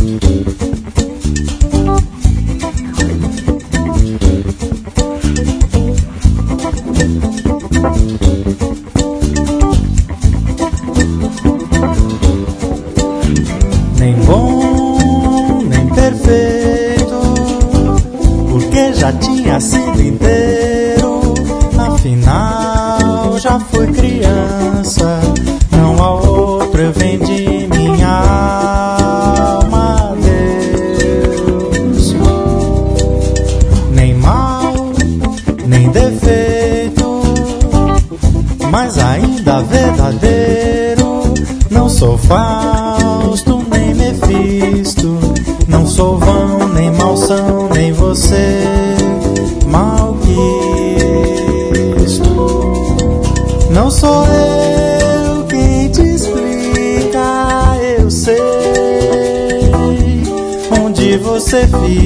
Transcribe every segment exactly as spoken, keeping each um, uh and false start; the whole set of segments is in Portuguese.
Nem bom, nem perfeito, porque já tinha sido inteiro. Afinal, já fui criança, não há outro, eu vendi minha alma a Deus. Nem mal, nem defeito, mas ainda verdadeiro. Não sou Fausto, nem Mefisto, não sou vão, nem malsão, nem você malquisto. Não sou eu quem te explica, eu sei onde você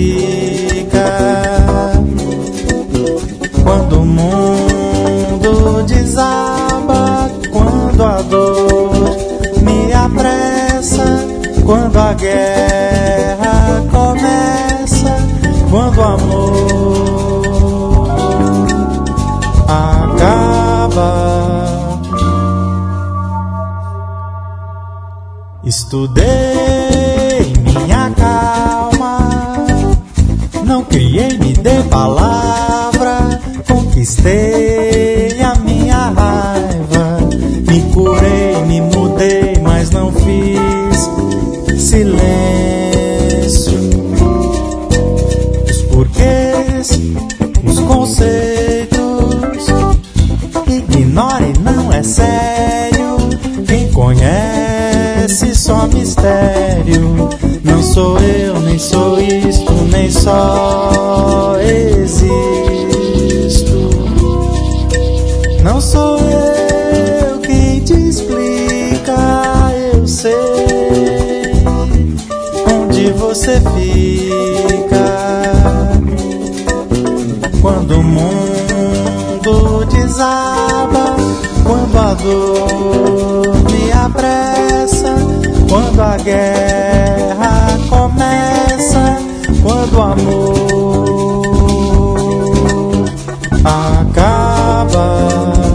fica quando o mundo desaba, quando a dor me apressa, quando a guerra começa, quando o amor acaba. Estudei minha calma, não criei, me dê palavra, conquistei a minha raiva, me curei, me mudei, mas não fiz silêncio. Os porquês, os conceitos, ignore, não é sério. Quem conhece só mistério. Não sou eu, nem sou isto, nem só existo. Não sou eu quem te explica, eu sei onde você fica quando o mundo desaba, quando a dor me apressa, quando a guerra começa, quando o amor acaba.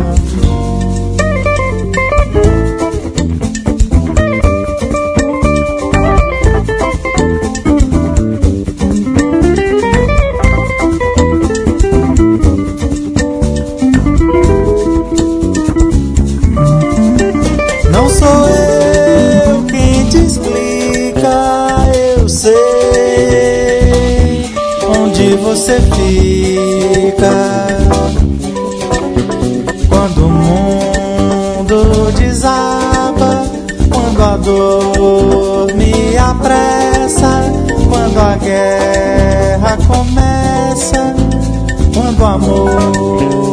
Não sou eu quem te explica, eu sei onde você fica quando o mundo desaba, quando a dor me apressa, quando a guerra começa, quando o amor